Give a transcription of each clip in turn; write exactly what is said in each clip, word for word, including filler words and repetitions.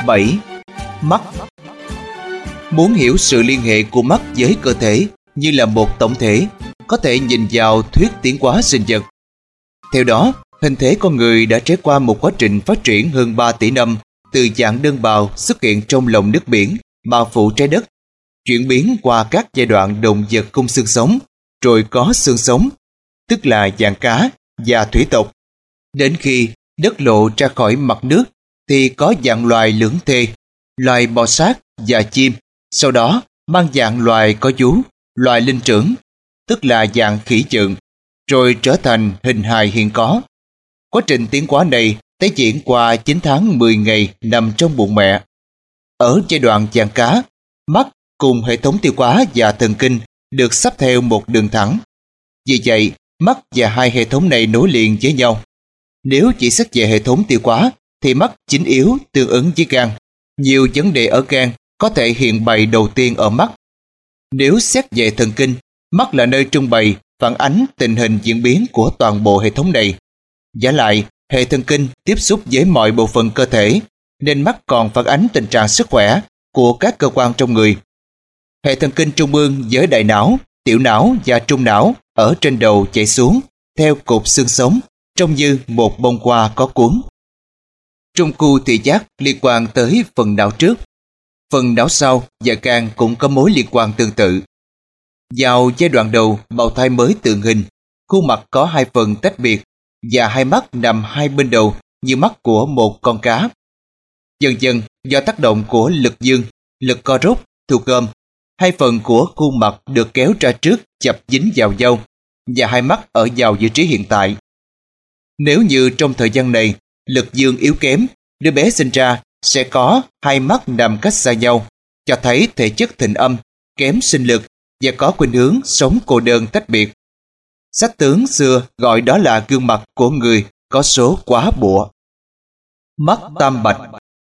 bảy. Mắt. Muốn hiểu sự liên hệ của mắt với cơ thể như là một tổng thể, có thể nhìn vào thuyết tiến hóa sinh vật. Theo đó, hình thể con người đã trải qua một quá trình phát triển hơn ba tỷ năm, từ dạng đơn bào xuất hiện trong lòng nước biển, bao phủ trái đất, chuyển biến qua các giai đoạn động vật không xương sống, rồi có xương sống, tức là dạng cá và thủy tộc. Đến khi đất lộ ra khỏi mặt nước thì có dạng loài lưỡng thê, loài bò sát và chim, sau đó mang dạng loài có vú, loài linh trưởng, tức là dạng khỉ chượng, rồi trở thành hình hài hiện có. Quá trình tiến hóa này tái diễn qua chín tháng mười ngày nằm trong bụng mẹ. Ở giai đoạn dạng cá, mắt cùng hệ thống tiêu hóa và thần kinh được sắp theo một đường thẳng. Vì vậy, mắt và hai hệ thống này nối liền với nhau. Nếu chỉ xét về hệ thống tiêu hóa, thì mắt chính yếu tương ứng với gan. Nhiều vấn đề ở gan có thể hiện bày đầu tiên ở mắt. Nếu xét về thần kinh, mắt là nơi trưng bày, phản ánh tình hình diễn biến của toàn bộ hệ thống này. Vả lại, hệ thần kinh tiếp xúc với mọi bộ phận cơ thể, nên mắt còn phản ánh tình trạng sức khỏe của các cơ quan trong người. Hệ thần kinh trung ương với đại não, tiểu não và trung não ở trên đầu chạy xuống theo cột xương sống, trông như một bông hoa có cuốn. Trung khu thị giác liên quan tới phần não trước, phần não sau và gan cũng có mối liên quan tương tự. Vào giai đoạn đầu bào thai mới tượng hình, khuôn mặt có hai phần tách biệt và hai mắt nằm hai bên đầu như mắt của một con cá. Dần dần do tác động của lực dương, lực co rút, thu gom, hai phần của khuôn mặt được kéo ra trước chập dính vào nhau và hai mắt ở vào vị trí hiện tại. Nếu như trong thời gian này lực dương yếu kém, đứa bé sinh ra sẽ có hai mắt nằm cách xa nhau, cho thấy thể chất thịnh âm, kém sinh lực và có khuynh hướng sống cô đơn tách biệt. Sách tướng xưa gọi đó là gương mặt của người có số quá bụa. Mắt tam bạch.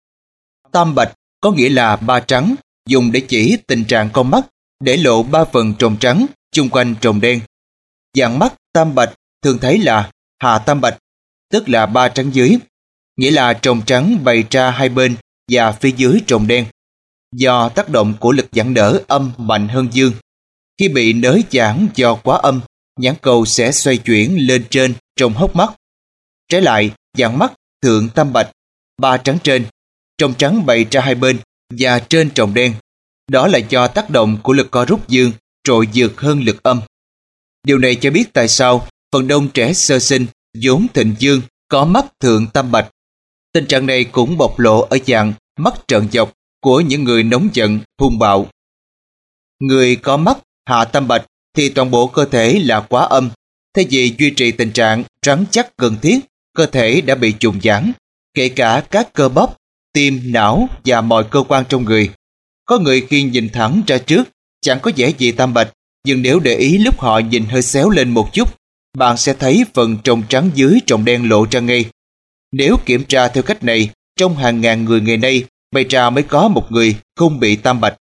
Tam bạch có nghĩa là ba trắng, dùng để chỉ tình trạng con mắt, để lộ ba phần tròng trắng chung quanh tròng đen. Dạng mắt tam bạch thường thấy là hạ tam bạch, tức là ba trắng dưới, nghĩa là tròng trắng bày ra hai bên và phía dưới tròng đen. Do tác động của lực giãn đỡ âm mạnh hơn dương, khi bị nới giãn do quá âm, nhãn cầu sẽ xoay chuyển lên trên trong hốc mắt. Trái lại, dạng mắt thượng tam bạch, ba trắng trên, tròng trắng bày ra hai bên và trên tròng đen. Đó là do tác động của lực co rút dương trội dược hơn lực âm. Điều này cho biết tại sao phần đông trẻ sơ sinh vốn thịnh dương có mắt thượng tam bạch. Tình trạng này cũng bộc lộ ở dạng mắt trợn dọc của những người nóng giận, hung bạo. Người có mắt hạ tam bạch thì toàn bộ cơ thể là quá âm. Thay vì duy trì tình trạng rắn chắc cần thiết, cơ thể đã bị trùng giãn, kể cả các cơ bắp, tim, não và mọi cơ quan trong người. Có người khi nhìn thẳng ra trước chẳng có vẻ gì tam bạch, nhưng nếu để ý lúc họ nhìn hơi xéo lên một chút, bạn sẽ thấy phần tròng trắng dưới tròng đen lộ ra ngay. Nếu kiểm tra theo cách này, trong hàng ngàn người ngày nay, may ra mới có một người không bị tam bạch.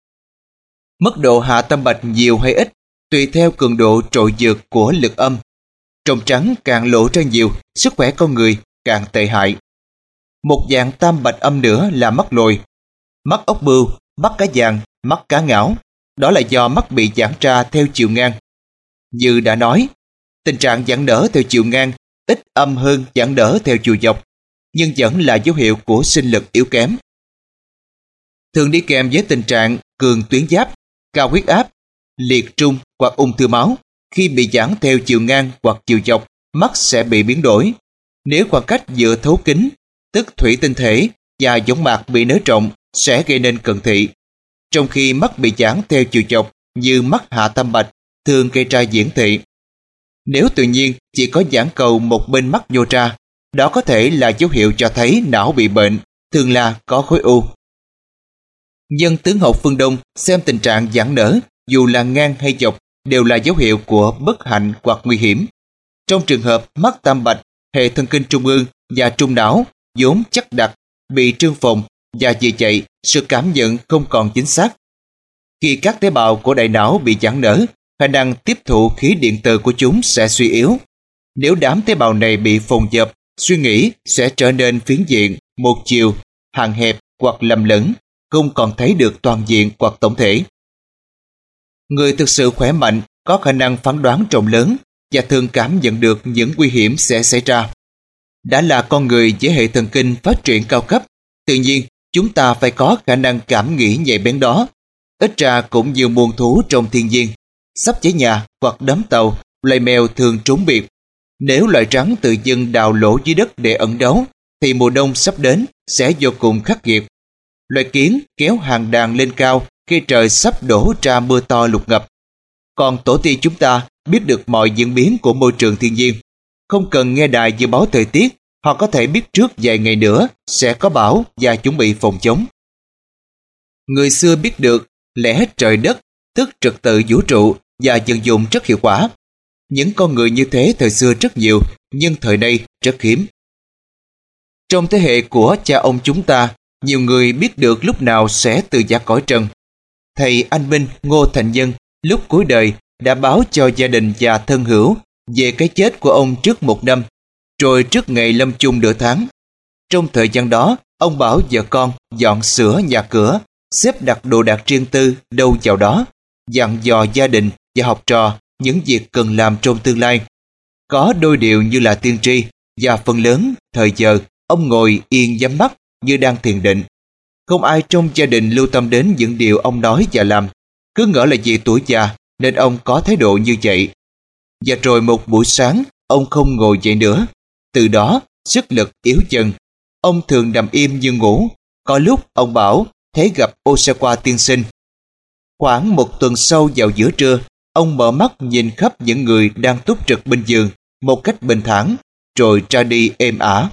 Mức độ hạ tam bạch nhiều hay ít tùy theo cường độ trội dược của lực âm. Tròng trắng càng lộ ra nhiều, sức khỏe con người càng tệ hại. Một dạng tam bạch âm nữa là mắt lồi, mắt ốc bươu, mắt cá vàng, mắt cá ngảo. Đó là do mắt bị giãn ra theo chiều ngang. Như đã nói, tình trạng giãn nở theo chiều ngang ít âm hơn giãn nở theo chiều dọc, nhưng vẫn là dấu hiệu của sinh lực yếu kém. Thường đi kèm với tình trạng cường tuyến giáp, cao huyết áp, liệt trung hoặc ung thư máu. Khi bị giãn theo chiều ngang hoặc chiều dọc, mắt sẽ bị biến đổi. Nếu khoảng cách giữa thấu kính, tức thủy tinh thể, và võng mạc bị nới rộng sẽ gây nên cận thị. Trong khi mắt bị giãn theo chiều dọc như mắt hạ tam bạch thường gây ra viễn thị. Nếu tự nhiên chỉ có giãn cầu một bên mắt nhô ra, đó có thể là dấu hiệu cho thấy não bị bệnh, thường là có khối u. Dân tướng học phương Đông xem tình trạng giãn nở, dù là ngang hay dọc, đều là dấu hiệu của bất hạnh hoặc nguy hiểm. Trong trường hợp mắt tam bạch, hệ thần kinh trung ương và trung não vốn chắc đặc, bị trương phồng và vì vậy sự cảm nhận không còn chính xác. Khi các tế bào của đại não bị giãn nở, khả năng tiếp thụ khí điện từ của chúng sẽ suy yếu. Nếu đám tế bào này bị phồng dập, suy nghĩ sẽ trở nên phiến diện, một chiều, hạn hẹp hoặc lầm lẫn, không còn thấy được toàn diện hoặc tổng thể. Người thực sự khỏe mạnh có khả năng phán đoán rộng lớn và thường cảm nhận được những nguy hiểm sẽ xảy ra. Đã là con người với hệ thần kinh phát triển cao cấp, tự nhiên chúng ta phải có khả năng cảm nghĩ nhạy bén đó. Ít ra cũng như muôn thú trong thiên nhiên, sắp cháy nhà hoặc đắm tàu, loài mèo thường trốn biệt. Nếu loài rắn tự dưng đào lỗ dưới đất để ẩn náu, thì mùa đông sắp đến sẽ vô cùng khắc nghiệt. Loài kiến kéo hàng đàn lên cao khi trời sắp đổ ra mưa to lụt ngập. Còn tổ tiên chúng ta biết được mọi diễn biến của môi trường thiên nhiên. Không cần nghe đài dự báo thời tiết, họ có thể biết trước vài ngày nữa sẽ có bão và chuẩn bị phòng chống. Người xưa biết được lẽ trời đất, tức trật tự vũ trụ và vận dụng rất hiệu quả. Những con người như thế thời xưa rất nhiều, nhưng thời nay rất hiếm. Trong thế hệ của cha ông chúng ta, nhiều người biết được lúc nào sẽ từ giã cõi trần. Thầy Anh Minh Ngô Thành Nhân lúc cuối đời đã báo cho gia đình và thân hữu về cái chết của ông trước một năm, rồi trước ngày lâm chung nửa tháng. Trong thời gian đó, ông bảo vợ con dọn sửa nhà cửa, xếp đặt đồ đạc riêng tư đâu vào đó, dặn dò gia đình và học trò những việc cần làm trong tương lai. Có đôi điều như là tiên tri, và phần lớn thời giờ ông ngồi yên nhắm mắt như đang thiền định. Không ai trong gia đình lưu tâm đến những điều ông nói và làm, cứ ngỡ là vì tuổi già nên ông có thái độ như vậy. Và rồi một buổi sáng ông không ngồi dậy nữa. Từ đó sức lực yếu dần. Ông thường nằm im như ngủ. Có lúc ông bảo thấy gặp Osawa tiên sinh. Khoảng một tuần sau vào giữa trưa, ông mở mắt nhìn khắp những người đang túc trực bên giường một cách bình thản, rồi ra đi êm ả.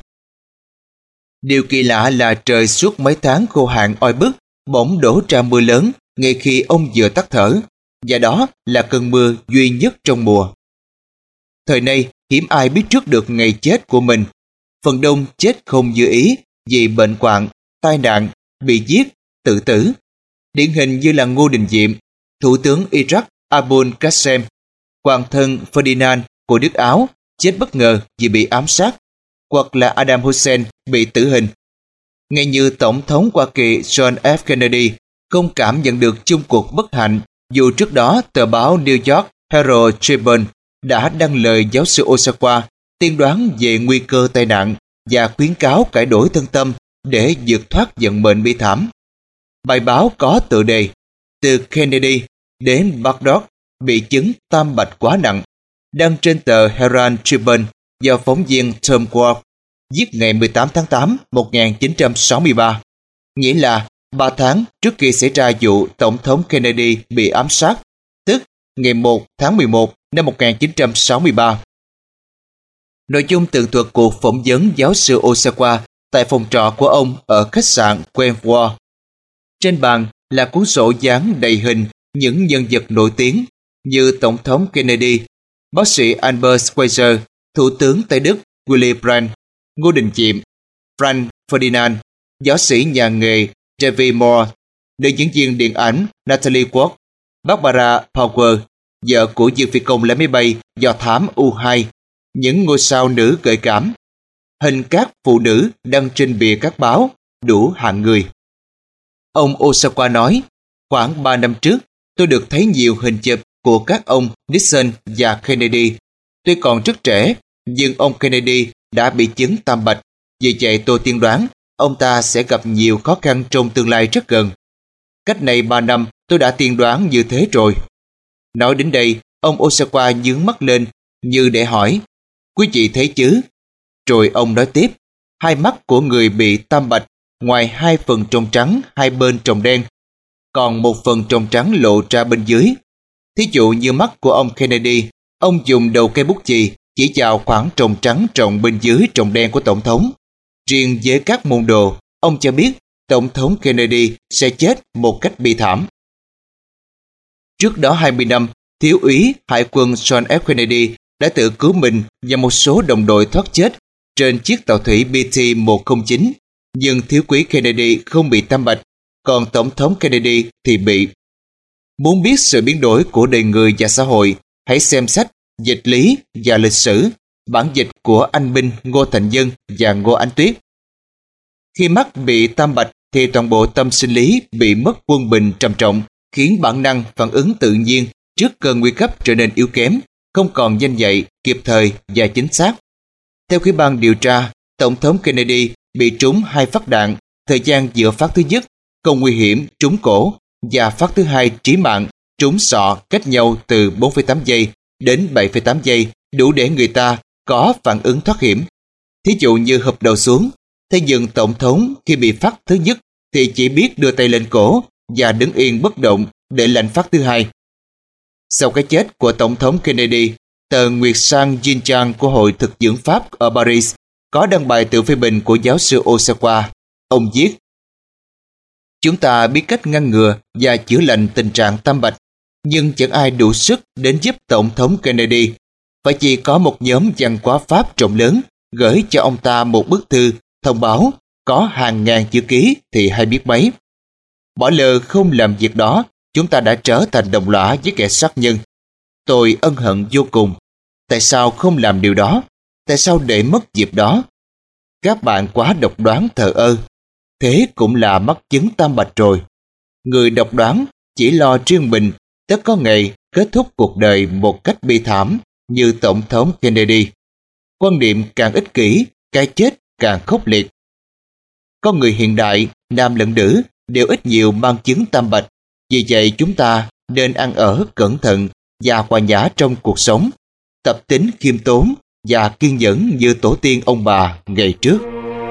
Điều kỳ lạ là trời suốt mấy tháng khô hạn oi bức bỗng đổ ra mưa lớn ngay khi ông vừa tắt thở, và đó là cơn mưa duy nhất trong mùa. Thời nay hiếm ai biết trước được ngày chết của mình. Phần đông chết không như ý vì bệnh hoạn, tai nạn, bị giết, tự tử. Điển hình như là Ngô Đình Diệm, thủ tướng Iraq Abul Qasem, hoàng thân Ferdinand của nước Áo chết bất ngờ vì bị ám sát, hoặc là Saddam Hussein bị tử hình. Ngay như Tổng thống Hoa Kỳ John F. Kennedy không cảm nhận được chung cuộc bất hạnh, dù trước đó tờ báo New York Herald Tribune đã đăng lời giáo sư Osawa tiên đoán về nguy cơ tai nạn và khuyến cáo cải đổi thân tâm để vượt thoát vận mệnh bi thảm. Bài báo có tựa đề Từ Kennedy đến Baghdad bị chứng tam bạch quá nặng, đăng trên tờ Herald Tribune do phóng viên Tom Ward, viết ngày mười tám tháng tám năm một nghìn chín trăm sáu mươi ba, nghĩa là ba tháng trước khi xảy ra vụ Tổng thống Kennedy bị ám sát, tức ngày một tháng mười một năm một nghìn chín trăm sáu mươi ba. Nội dung tường thuật cuộc phỏng vấn giáo sư Osawa tại phòng trọ của ông ở khách sạn Wentworth. Trên bàn là cuốn sổ dán đầy hình những nhân vật nổi tiếng như Tổng thống Kennedy, bác sĩ Albert Schweitzer, Thủ tướng Tây Đức Willy Brandt, Ngô Đình Diệm, Franz Ferdinand, giáo sĩ nhà nghề David Moore, nữ diễn viên điện ảnh Natalie Wood, Barbara Power, vợ của Dương Phi Công lái máy bay do thám U hai, những ngôi sao nữ gợi cảm, hình các phụ nữ đăng trên bìa các báo, đủ hạng người. Ông Osawa nói, khoảng ba năm trước, tôi được thấy nhiều hình chụp của các ông Nixon và Kennedy. Tôi còn rất trẻ, nhưng ông Kennedy đã bị chứng tam bạch. Vì vậy tôi tiên đoán ông ta sẽ gặp nhiều khó khăn trong tương lai rất gần. Cách này ba năm tôi đã tiên đoán như thế rồi. Nói đến đây, ông Osawa nhướng mắt lên như để hỏi, quý vị thấy chứ? Rồi ông nói tiếp, hai mắt của người bị tam bạch, ngoài hai phần tròng trắng hai bên tròng đen, còn một phần tròng trắng lộ ra bên dưới. Thí dụ như mắt của ông Kennedy, ông dùng đầu cây bút chì chỉ vào khoảng tròng trắng tròng bên dưới tròng đen của Tổng thống. Riêng với các môn đồ, ông cho biết Tổng thống Kennedy sẽ chết một cách bi thảm. Trước đó hai mươi năm, thiếu úy hải quân John F. Kennedy đã tự cứu mình và một số đồng đội thoát chết trên chiếc tàu thủy B T một không chín, nhưng thiếu úy Kennedy không bị tam bạch, còn Tổng thống Kennedy thì bị. Muốn biết sự biến đổi của đời người và xã hội, hãy xem sách Dịch lý và lịch sử, bản dịch của anh Minh Ngô Thành Nhân và Ngô Ánh Tuyết. Khi mắt bị tam bạch thì toàn bộ tâm sinh lý bị mất quân bình trầm trọng, khiến bản năng phản ứng tự nhiên trước cơn nguy cấp trở nên yếu kém, không còn danh dạy, kịp thời và chính xác. Theo phía ban điều tra, Tổng thống Kennedy bị trúng hai phát đạn, thời gian giữa phát thứ nhất không nguy hiểm trúng cổ và phát thứ hai chí mạng trúng sọ cách nhau từ bốn phẩy tám giây đến bảy phẩy tám giây, đủ để người ta có phản ứng thoát hiểm. Thí dụ như hụp đầu xuống, thế nhưng Tổng thống khi bị phát thứ nhất thì chỉ biết đưa tay lên cổ và đứng yên bất động để lãnh phát thứ hai. Sau cái chết của Tổng thống Kennedy, tờ Nguyệt Sang Xinjiang của Hội Thực dưỡng Pháp ở Paris có đăng bài tự phê bình của giáo sư Osawa. Ông viết: "Chúng ta biết cách ngăn ngừa và chữa lành tình trạng tam bạch, nhưng chẳng ai đủ sức đến giúp Tổng thống Kennedy. Phải chỉ có một nhóm văn hóa Pháp rộng lớn gửi cho ông ta một bức thư thông báo có hàng ngàn chữ ký thì hay biết mấy. Bỏ lỡ không làm việc đó, chúng ta đã trở thành đồng lõa với kẻ sát nhân. Tôi ân hận vô cùng. Tại sao không làm điều đó? Tại sao để mất dịp đó? Các bạn quá độc đoán thờ ơ. Thế cũng là mắc chứng tam bạch rồi. Người độc đoán chỉ lo riêng mình, tất có ngày kết thúc cuộc đời một cách bi thảm như Tổng thống Kennedy. Quan niệm càng ích kỷ, cái chết càng khốc liệt. Con người hiện đại, nam lẫn nữ, đều ít nhiều mang chứng tam bạch. Vì vậy chúng ta nên ăn ở cẩn thận và hòa nhã trong cuộc sống, tập tính khiêm tốn và kiên nhẫn như tổ tiên ông bà ngày trước."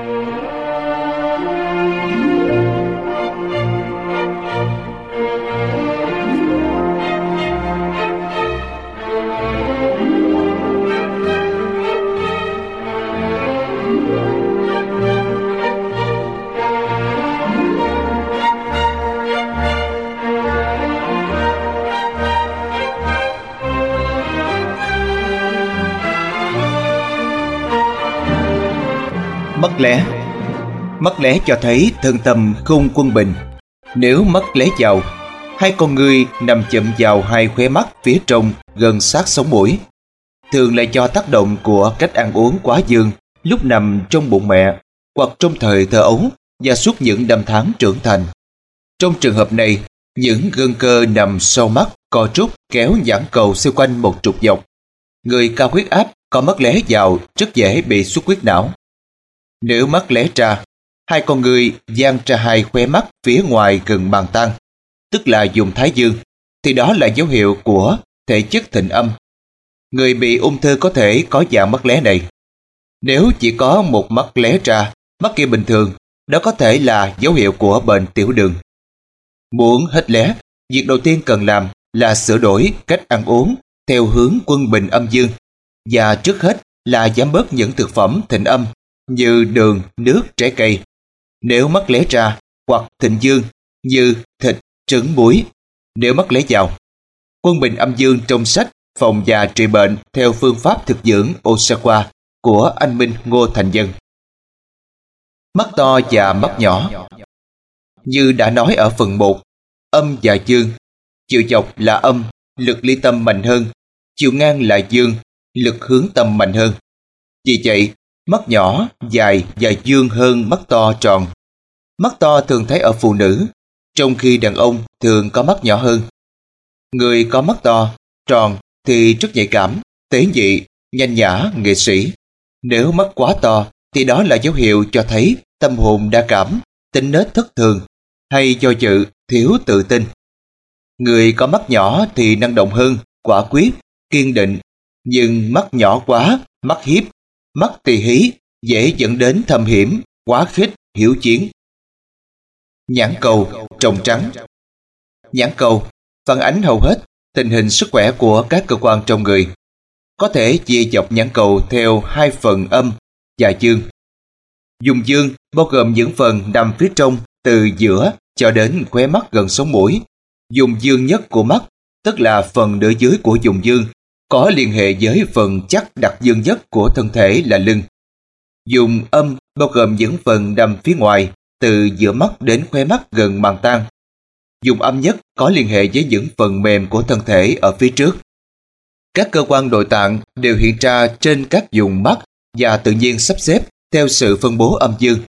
Mắt lé. Mắt lé cho thấy thân tâm không quân bình. Nếu mắt lé vào, hai con ngươi nằm chậm vào hai khóe mắt phía trong gần sát sống mũi, thường là do tác động của cách ăn uống quá dương lúc nằm trong bụng mẹ hoặc trong thời thơ ấu và suốt những năm tháng trưởng thành. Trong trường hợp này, những gân cơ nằm sau mắt co rút kéo giãn cầu xoay quanh một trục dọc. Người cao huyết áp có mắt lé vào rất dễ bị xuất huyết não. Nếu mắt lé ra, hai con người dang ra hai khóe mắt phía ngoài gần bàn tan, tức là vùng thái dương, thì đó là dấu hiệu của thể chất thịnh âm. Người bị ung thư có thể có dạng mắt lé này. Nếu chỉ có một mắt lé ra, mắt kia bình thường, đó có thể là dấu hiệu của bệnh tiểu đường. Muốn hết lé, việc đầu tiên cần làm là sửa đổi cách ăn uống theo hướng quân bình âm dương, và trước hết là giảm bớt những thực phẩm thịnh âm như đường, nước, trái cây. Nếu mắt lé ra, hoặc thịnh dương như thịt, trứng, muối. Nếu mắt lé vào, quân bình âm dương trong sách Phòng và trị bệnh theo phương pháp thực dưỡng Osawa của anh Minh Ngô Thành Dân. Mắt to và mắt nhỏ. Như đã nói ở phần một, âm và dương, chiều dọc là âm, lực ly tâm mạnh hơn, chiều ngang là dương, lực hướng tâm mạnh hơn. Vì vậy, mắt nhỏ, dài và dương hơn mắt to tròn. Mắt to thường thấy ở phụ nữ, trong khi đàn ông thường có mắt nhỏ hơn. Người có mắt to, tròn thì rất nhạy cảm, tế nhị, nhanh nhã, nghệ sĩ. Nếu mắt quá to thì đó là dấu hiệu cho thấy tâm hồn đa cảm, tính nết thất thường, hay do dự, thiếu tự tin. Người có mắt nhỏ thì năng động hơn, quả quyết, kiên định. Nhưng mắt nhỏ quá, mắt hiếp, mắt tỳ hí dễ dẫn đến thâm hiểm, quá khích, hiếu chiến. Nhãn cầu, tròng trắng. Nhãn cầu phản ánh hầu hết tình hình sức khỏe của các cơ quan trong người. Có thể chia dọc nhãn cầu theo hai phần âm và dương. Vùng dương bao gồm những phần nằm phía trong từ giữa cho đến khóe mắt gần sống mũi. Vùng dương nhất của mắt, tức là phần nửa dưới của vùng dương, có liên hệ với phần chắc đặc dương nhất của thân thể là lưng. Vùng âm bao gồm những phần nằm phía ngoài từ giữa mắt đến khóe mắt gần màng tan. Vùng âm nhất có liên hệ với những phần mềm của thân thể ở phía trước. Các cơ quan nội tạng đều hiện ra trên các vùng mắt và tự nhiên sắp xếp theo sự phân bố âm dương.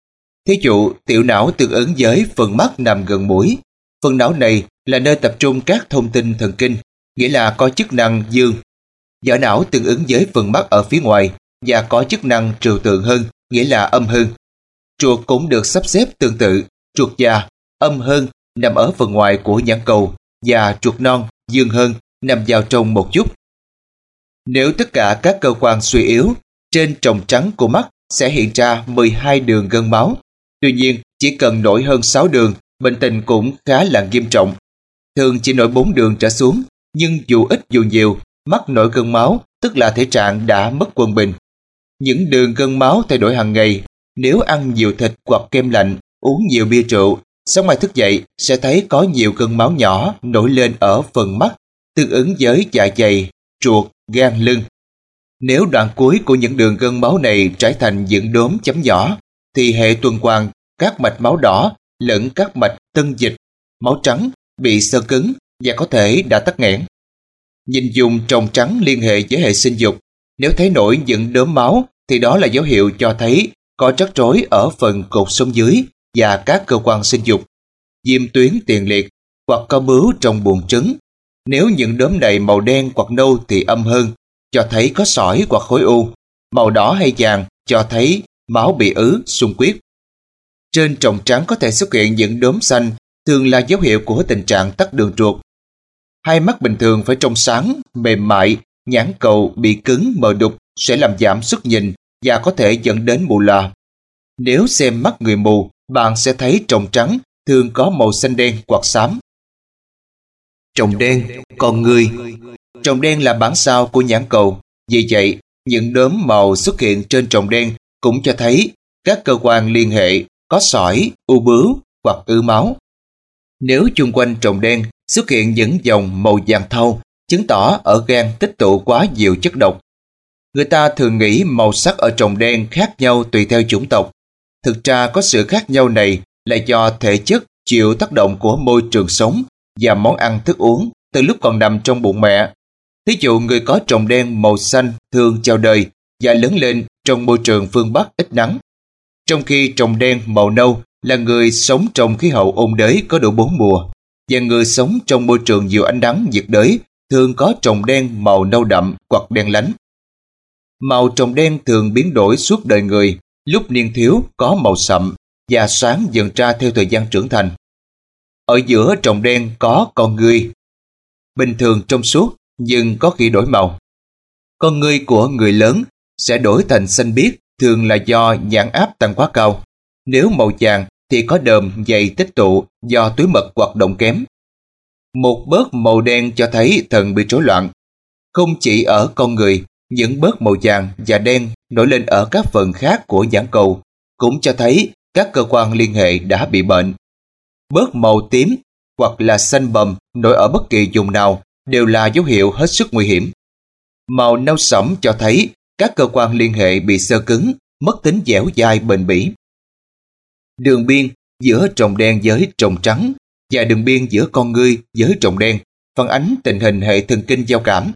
Thí dụ, tiểu não tương ứng với phần mắt nằm gần mũi. Phần não này là nơi tập trung các thông tin thần kinh, nghĩa là có chức năng dương. Vỏ não tương ứng với phần mắt ở phía ngoài và có chức năng trừu tượng hơn, nghĩa là âm hơn. Ruột cũng được sắp xếp tương tự, ruột già, âm hơn, nằm ở phần ngoài của nhãn cầu, và ruột non, dương hơn, nằm vào trong một chút. Nếu tất cả các cơ quan suy yếu, trên tròng trắng của mắt sẽ hiện ra mười hai đường gân máu. Tuy nhiên, chỉ cần nổi hơn sáu đường, bệnh tình cũng khá là nghiêm trọng. Thường chỉ nổi bốn đường trở xuống, nhưng dù ít dù nhiều, mắt nổi gân máu tức là thể trạng đã mất quân bình. Những đường gân máu thay đổi hàng ngày. Nếu ăn nhiều thịt hoặc kem lạnh, uống nhiều bia rượu, sáng mai thức dậy sẽ thấy có nhiều gân máu nhỏ nổi lên ở phần mắt, tương ứng với dạ dày, ruột, gan, lưng. Nếu đoạn cuối của những đường gân máu này trải thành những đốm chấm nhỏ, thì hệ tuần hoàn, các mạch máu đỏ lẫn các mạch tân dịch, máu trắng bị xơ cứng và có thể đã tắc nghẽn. Nhìn dùng tròng trắng liên hệ với hệ sinh dục, nếu thấy nổi những đốm máu thì đó là dấu hiệu cho thấy có rắc rối ở phần cột sống dưới và các cơ quan sinh dục, viêm tuyến tiền liệt hoặc có bướu trong buồng trứng. Nếu những đốm này màu đen hoặc nâu thì âm hơn, cho thấy có sỏi hoặc khối u. Màu đỏ hay vàng cho thấy máu bị ứ, xung quyết. Trên tròng trắng có thể xuất hiện những đốm xanh, thường là dấu hiệu của tình trạng tắc đường ruột. Hai mắt bình thường phải trong sáng, mềm mại, nhãn cầu bị cứng, mờ đục sẽ làm giảm sức nhìn và có thể dẫn đến mù lòa. Nếu xem mắt người mù, bạn sẽ thấy tròng trắng thường có màu xanh đen hoặc xám. Tròng đen, con người. Tròng đen là bản sao của nhãn cầu. Vì vậy, những đốm màu xuất hiện trên tròng đen cũng cho thấy các cơ quan liên hệ có sỏi, u bướu hoặc ứ máu. Nếu chung quanh tròng đen xuất hiện những dòng màu vàng thau, chứng tỏ ở gan tích tụ quá nhiều chất độc. Người ta thường nghĩ màu sắc ở tròng đen khác nhau tùy theo chủng tộc. Thực ra có sự khác nhau này là do thể chất chịu tác động của môi trường sống và món ăn thức uống từ lúc còn nằm trong bụng mẹ. Thí dụ người có tròng đen màu xanh thường chào đời và lớn lên trong môi trường phương Bắc ít nắng. Trong khi tròng đen màu nâu là người sống trong khí hậu ôn đới có đủ bốn mùa, và người sống trong môi trường nhiều ánh nắng nhiệt đới thường có tròng đen màu nâu đậm hoặc đen lánh. Màu tròng đen thường biến đổi suốt đời người, lúc niên thiếu có màu sậm và sáng dần ra theo thời gian trưởng thành. Ở giữa tròng đen có con ngươi, bình thường trong suốt nhưng có khi đổi màu. Con ngươi của người lớn sẽ đổi thành xanh biếc, thường là do nhãn áp tăng quá cao. Nếu màu vàng thì có đờm dày tích tụ do túi mật hoạt động kém. Một bớt màu đen cho thấy thận bị rối loạn. Không chỉ ở con người, những bớt màu vàng và đen nổi lên ở các phần khác của nhãn cầu cũng cho thấy các cơ quan liên hệ đã bị bệnh. Bớt màu tím hoặc là xanh bầm nổi ở bất kỳ vùng nào đều là dấu hiệu hết sức nguy hiểm. Màu nâu sẫm cho thấy các cơ quan liên hệ bị xơ cứng, mất tính dẻo dai bền bỉ. Đường biên giữa tròng đen với tròng trắng và đường biên giữa con ngươi với tròng đen phản ánh tình hình hệ thần kinh giao cảm.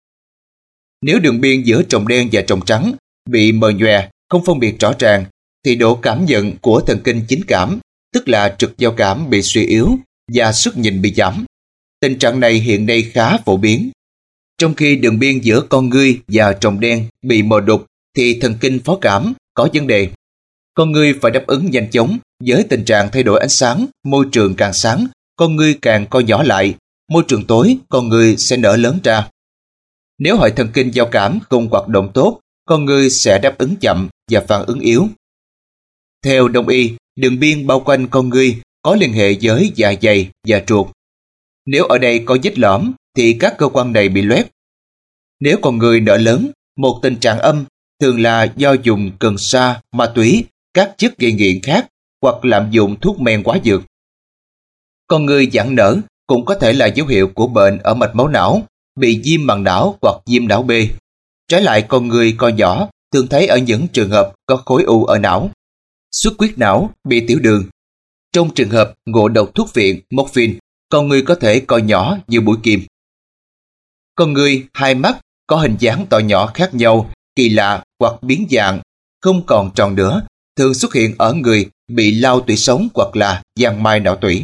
Nếu đường biên giữa tròng đen và tròng trắng bị mờ nhòe, không phân biệt rõ ràng, thì độ cảm nhận của thần kinh chính cảm, tức là trực giao cảm bị suy yếu và sức nhìn bị giảm. Tình trạng này hiện nay khá phổ biến. Trong khi đường biên giữa con ngươi và tròng đen bị mờ đục thì thần kinh phó cảm có vấn đề. Con ngươi phải đáp ứng nhanh chóng với tình trạng thay đổi ánh sáng, môi trường càng sáng, con ngươi càng co nhỏ lại, môi trường tối, con ngươi sẽ nở lớn ra. Nếu hệ thần kinh giao cảm không hoạt động tốt, con ngươi sẽ đáp ứng chậm và phản ứng yếu. Theo Đông y, đường biên bao quanh con ngươi có liên hệ với dạ dày và ruột. Nếu ở đây có vết lõm thì các cơ quan này bị loét. Nếu con ngươi nở lớn, một tình trạng âm thường là do dùng cần sa, ma túy, các chất gây nghiện khác hoặc lạm dụng thuốc men quá dược. Con ngươi giãn nở cũng có thể là dấu hiệu của bệnh ở mạch máu não, bị viêm màng não hoặc viêm não B. Trái lại, con ngươi co nhỏ thường thấy ở những trường hợp có khối u ở não. Xuất huyết não, bị tiểu đường. Trong trường hợp ngộ độc thuốc viện morphine, con ngươi có thể co nhỏ như mũi kim. Con ngươi, hai mắt có hình dáng to nhỏ khác nhau, kỳ lạ hoặc biến dạng, không còn tròn nữa, thường xuất hiện ở người bị lao tủy sống hoặc là giang mai não tủy.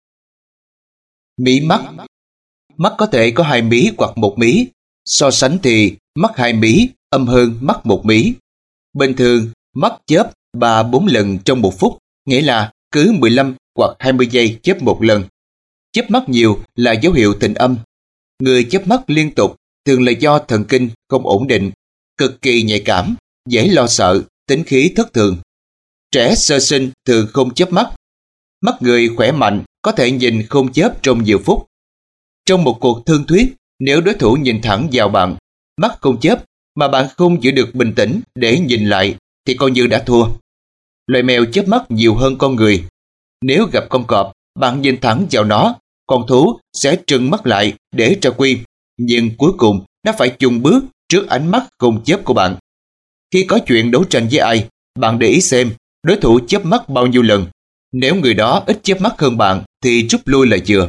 Mí mắt. Mắt có thể có hai mí hoặc một mí. So sánh thì mắt hai mí âm hơn mắt một mí. Bình thường, mắt chớp ba bốn lần trong một phút, nghĩa là cứ mười lăm hoặc hai mươi giây chớp một lần. Chớp mắt nhiều là dấu hiệu thịnh âm. Người chớp mắt liên tục thường là do thần kinh không ổn định, cực kỳ nhạy cảm, dễ lo sợ, tính khí thất thường. Trẻ sơ sinh thường không chớp mắt. Mắt người khỏe mạnh có thể nhìn không chớp trong nhiều phút. Trong một cuộc thương thuyết, nếu đối thủ nhìn thẳng vào bạn, mắt không chớp mà bạn không giữ được bình tĩnh để nhìn lại thì coi như đã thua. Loài mèo chớp mắt nhiều hơn con người. Nếu gặp con cọp, bạn nhìn thẳng vào nó, con thú sẽ trừng mắt lại để tra quy, nhưng cuối cùng nó phải chùn bước trước ánh mắt không chớp của bạn. Khi có chuyện đấu tranh với ai, bạn để ý xem đối thủ chớp mắt bao nhiêu lần. Nếu người đó ít chớp mắt hơn bạn thì rút lui là vừa.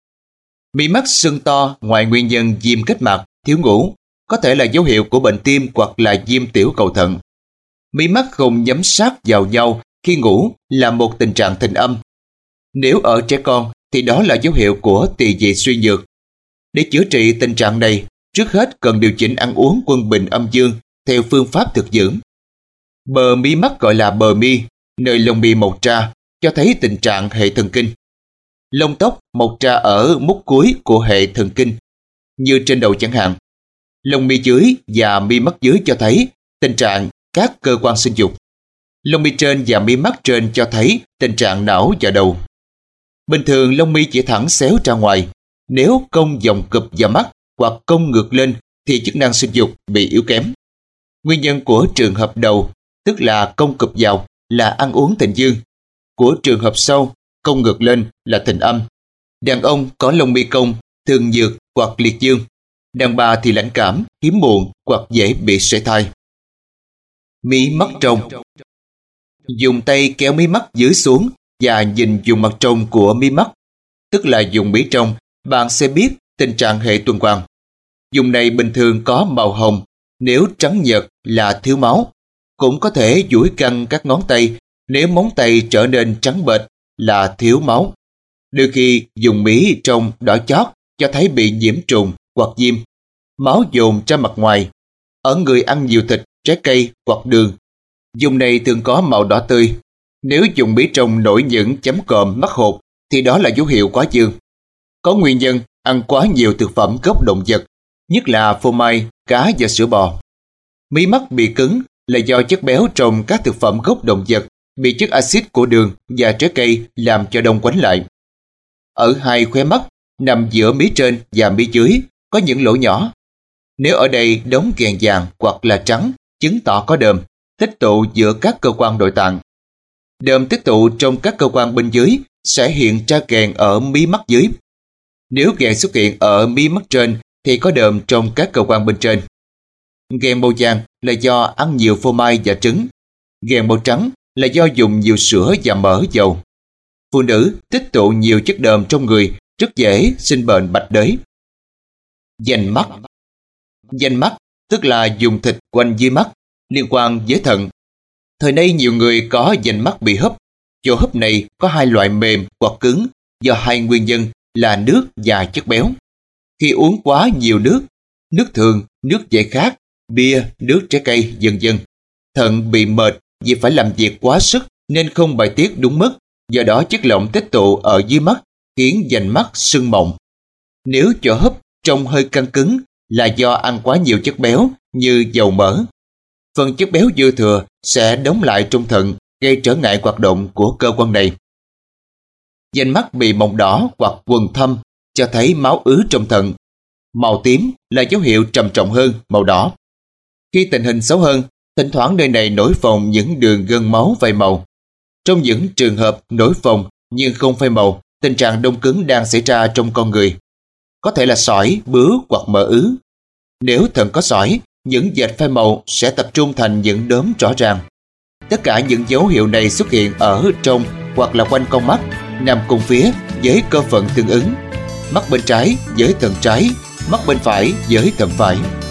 Mí mắt sưng to ngoài nguyên nhân viêm kết mạc, thiếu ngủ, có thể là dấu hiệu của bệnh tim hoặc là viêm tiểu cầu thận. Mí mắt không nhắm sát vào nhau khi ngủ là một tình trạng thịnh âm. Nếu ở trẻ con thì đó là dấu hiệu của tỳ vị suy nhược. Để chữa trị tình trạng này, trước hết cần điều chỉnh ăn uống quân bình âm dương theo phương pháp thực dưỡng. Bờ mí mắt gọi là bờ mi, nơi lông mi màu tra, cho thấy tình trạng hệ thần kinh. Lông tóc màu tra ở mút cuối của hệ thần kinh, như trên đầu chẳng hạn. Lông mi dưới và mi mắt dưới cho thấy tình trạng các cơ quan sinh dục. Lông mi trên và mi mắt trên cho thấy tình trạng não và đầu. Bình thường lông mi chỉ thẳng xéo ra ngoài. Nếu cong vòng cụp vào mắt hoặc cong ngược lên thì chức năng sinh dục bị yếu kém. Nguyên nhân của trường hợp đầu, tức là cong cụp vào, là ăn uống thịnh dương. Của trường hợp sau, cong ngược lên là thịnh âm. Đàn ông có lông mi cong thường nhược hoặc liệt dương. Đàn bà thì lãnh cảm, hiếm muộn hoặc dễ bị sảy thai. Mí mắt trong. Dùng tay kéo mí mắt dưới xuống và nhìn vùng mặt trong của mí mắt, tức là vùng mí trong, bạn sẽ biết tình trạng hệ tuần hoàn. Vùng này bình thường có màu hồng, nếu trắng nhợt là thiếu máu. Cũng có thể duỗi căng các ngón tay, nếu móng tay trở nên trắng bệch là thiếu máu. Đôi khi vùng mí trong đỏ chót cho thấy bị nhiễm trùng hoặc viêm. Máu dồn ra mặt ngoài. Ở người ăn nhiều thịt, trái cây hoặc đường, vùng này thường có màu đỏ tươi. Nếu vùng mí trong nổi những chấm còm mắc hột thì đó là dấu hiệu quá dương. Có nguyên nhân ăn quá nhiều thực phẩm gốc động vật, nhất là phô mai, cá và sữa bò. Mí mắt bị cứng là do chất béo trong các thực phẩm gốc động vật bị chất axit của đường và trái cây làm cho đông quánh lại. Ở hai khóe mắt, nằm giữa mí trên và mí dưới, có những lỗ nhỏ. Nếu ở đây đống ghèn vàng hoặc là trắng, chứng tỏ có đờm tích tụ giữa các cơ quan nội tạng. Đờm tích tụ trong các cơ quan bên dưới sẽ hiện ra ghèn ở mí mắt dưới. Nếu ghèn xuất hiện ở mí mắt trên thì có đờm trong các cơ quan bên trên. Ghèn màu vàng là do ăn nhiều phô mai và trứng. Ghèn màu trắng là do dùng nhiều sữa và mỡ dầu. Phụ nữ tích tụ nhiều chất đờm trong người rất dễ sinh bệnh bạch đế. Dành mắt. Dành mắt tức là dùng thịt quanh dưới mắt, liên quan với thận. Thời nay nhiều người có dành mắt bị húp. Chỗ húp này có hai loại mềm hoặc cứng do hai nguyên nhân là nước và chất béo. Khi uống quá nhiều nước, nước thường, nước giải khát, bia, nước trái cây, vân vân, thận bị mệt vì phải làm việc quá sức nên không bài tiết đúng mức, do đó chất lỏng tích tụ ở dưới mắt khiến dành mắt sưng mộng. Nếu chỗ húp trông hơi căng cứng là do ăn quá nhiều chất béo như dầu mỡ. Phần chất béo dư thừa sẽ đóng lại trong thận, gây trở ngại hoạt động của cơ quan này. Dành mắt bị mộng đỏ hoặc quầng thâm cho thấy máu ứ trong thận. Màu tím là dấu hiệu trầm trọng hơn màu đỏ. Khi tình hình xấu hơn, thỉnh thoảng nơi này nổi phồng những đường gân máu phai màu. Trong những trường hợp nổi phồng nhưng không phai màu, tình trạng đông cứng đang xảy ra trong con người. Có thể là sỏi, bướu hoặc mỡ ứ. Nếu thận có sỏi, những vệt phai màu sẽ tập trung thành những đốm rõ ràng. Tất cả những dấu hiệu này xuất hiện ở trong hoặc là quanh con mắt, nằm cùng phía với cơ phận tương ứng. Mắt bên trái với thận trái, mắt bên phải với thận phải.